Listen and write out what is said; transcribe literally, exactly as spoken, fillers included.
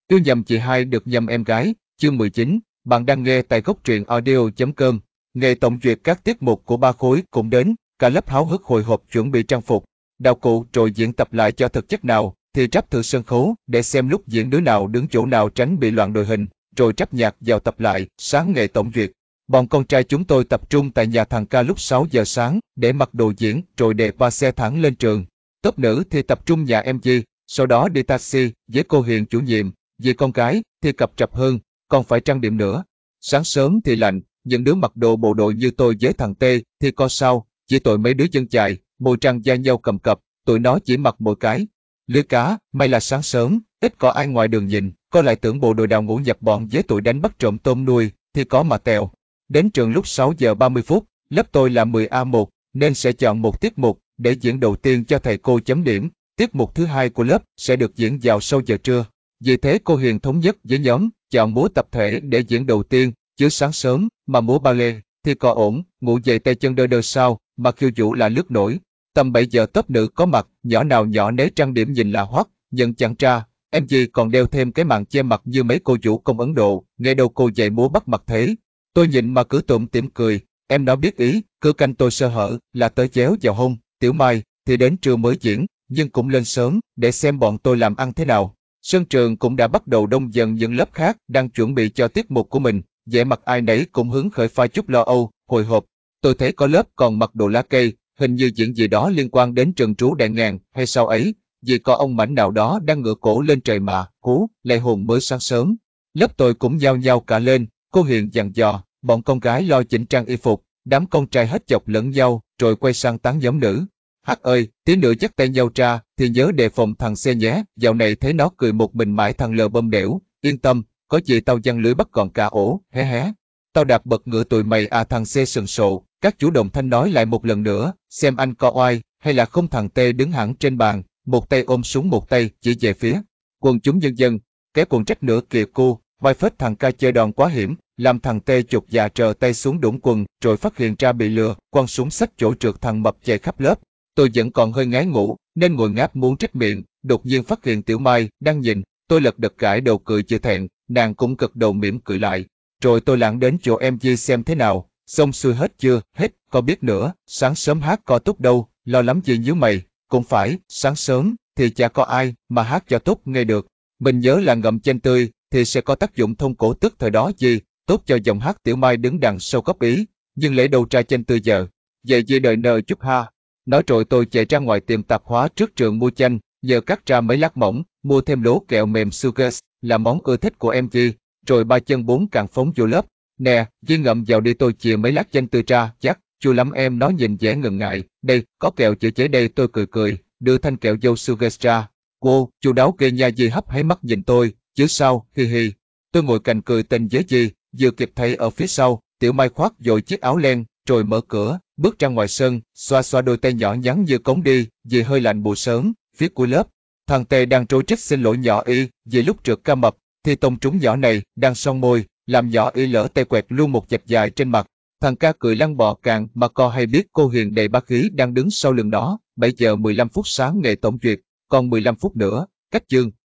Yêu nhầm chị hai được nhầm em gái, chương mười chín, bạn đang nghe tại gốc truyện audio chấm com. Ngày tổng duyệt các tiết mục của ba khối cũng đến, cả lớp háo hức hồi hộp chuẩn bị trang phục, đạo cụ rồi diễn tập lại cho thực chất nào, thì trap thử sân khấu để xem lúc diễn đứa nào đứng chỗ nào tránh bị loạn đội hình, rồi trap nhạc vào tập lại. Sáng ngày tổng duyệt, bọn con trai chúng tôi tập trung tại nhà thằng Ca lúc sáu giờ sáng để mặc đồ diễn rồi để ba xe thẳng lên trường. Tốp nữ thì tập trung nhà em Di, sau đó đi taxi với cô Hiền chủ nhiệm. Vì con gái thì cập rập hơn, còn phải trang điểm nữa. Sáng sớm thì lạnh, những đứa mặc đồ bộ đội như tôi với thằng T thì có sao, chỉ tội mấy đứa chân chạy, môi trăng da nhau cầm cập, tụi nó chỉ mặc một cái lưới cá. May là sáng sớm, ít có ai ngoài đường nhìn, có lại tưởng bộ đội đào ngũ nhập bọn với tụi đánh bắt trộm tôm nuôi, thì có mà tèo. Đến trường lúc sáu giờ ba mươi phút, lớp tôi là mười A một, nên sẽ chọn một tiết mục để diễn đầu tiên cho thầy cô chấm điểm. Tiết mục thứ hai của lớp sẽ được diễn vào sau giờ trưa. Vì thế cô Hiền thống nhất với nhóm, chọn múa tập thể để diễn đầu tiên, chứ sáng sớm mà múa ballet thì có ổn, ngủ dậy tay chân đơ đơ sao, mà khiêu vũ là lướt nổi. Tầm bảy giờ tốp nữ có mặt, nhỏ nào nhỏ nấy trang điểm nhìn là hoắc, nhưng chẳng tra, em gì còn đeo thêm cái màn che mặt như mấy cô vũ công Ấn Độ, nghe đâu cô dạy múa bắt mặt thế. Tôi nhìn mà cứ tủm tỉm cười, em nó biết ý, cứ canh tôi sơ hở là tới chéo vào hông. Tiểu Mai thì đến trưa mới diễn, nhưng cũng lên sớm để xem bọn tôi làm ăn thế nào. Sân trường cũng đã bắt đầu đông dần, những lớp khác đang chuẩn bị cho tiết mục của mình, vẻ mặt ai nấy cũng hứng khởi pha chút lo âu, hồi hộp. Tôi thấy có lớp còn mặc đồ lá cây, hình như diễn gì đó liên quan đến trần trú đại ngàn hay sao ấy, vì có ông mảnh nào đó đang ngửa cổ lên trời mà, hú, lệ hồn mới sáng sớm. Lớp tôi cũng nhao nhao cả lên, cô Hiền dặn dò, bọn con gái lo chỉnh trang y phục, đám con trai hết chọc lẫn nhau, rồi quay sang tán nhóm nữ. Hát ơi, tí nữa dắt tay nhau ra, thì nhớ đề phòng thằng xe nhé, dạo này thấy nó cười một mình mãi thằng lờ bơm đẻo, yên tâm, có gì tao giăng lưới bắt còn cả ổ, hé hé. Tao đạp bật ngựa tụi mày à, thằng xe sừng sộ, các chủ đồng thanh nói lại một lần nữa, xem anh có oai, hay là không. Thằng T đứng hẳn trên bàn, một tay ôm súng một tay chỉ về phía quần chúng nhân dân, cái quần trách nữa kìa cô, vai phết. Thằng Ca chơi đòn quá hiểm, làm thằng T chụp dạ trờ tay xuống đũng quần, rồi phát hiện ra bị lừa, quăng súng xách chỗ trượt. Thằng mập chạy khắp lớp. Tôi vẫn còn hơi ngái ngủ, nên ngồi ngáp muốn trách miệng, đột nhiên phát hiện Tiểu Mai đang nhìn, tôi lật đật gãi đầu cười chưa thẹn, nàng cũng gật đầu mỉm cười lại. Rồi tôi lảng đến chỗ em Di xem thế nào, xong xuôi hết chưa, hết, có biết nữa, sáng sớm hát có tốt đâu, lo lắm gì nhíu mày, cũng phải, sáng sớm, thì chả có ai mà hát cho tốt nghe được. Mình nhớ là ngậm chanh tươi, thì sẽ có tác dụng thông cổ tức thời đó gì, tốt cho giọng hát. Tiểu Mai đứng đằng sau góp ý, nhưng lấy đâu ra chanh tươi giờ, vậy Di đợi nờ chút ha. Nói rồi tôi chạy ra ngoài tiệm tạp hóa trước trường mua chanh, nhờ cắt ra mấy lát mỏng, mua thêm lố kẹo mềm Sugars, là món ưa thích của em Di, rồi ba chân bốn cẳng phóng vô lớp. Nè, Di ngậm vào đi. Tôi chìa mấy lát chanh tươi ra, chắc, chua lắm em. Nó nhìn vẻ ngần ngại, đây, có kẹo chữa chế đây. Tôi cười cười, đưa thanh kẹo dâu Sugars ra. Cô, chu đáo ghê nha. Di hấp háy mắt nhìn tôi, chứ sao, hi hi. Tôi ngồi cạnh cười tình với Di, vừa kịp thấy ở phía sau, Tiểu Mai khoác vội chiếc áo len, rồi mở cửa, bước ra ngoài sân, xoa xoa đôi tay nhỏ nhắn như cống đi, vì hơi lạnh buổi sớm. Phía cuối lớp, thằng Tề đang trối trích xin lỗi nhỏ Y, vì lúc trượt ca mập, thì tông trúng nhỏ này đang son môi, làm nhỏ Y lỡ tay quẹt luôn một vạch dài trên mặt. Thằng Ca cười lăn bò càng mà co hay biết cô Hiền đầy bá khí đang đứng sau lưng nó. Bảy giờ mười lăm phút sáng ngày tổng duyệt, còn mười lăm phút nữa, cách chương.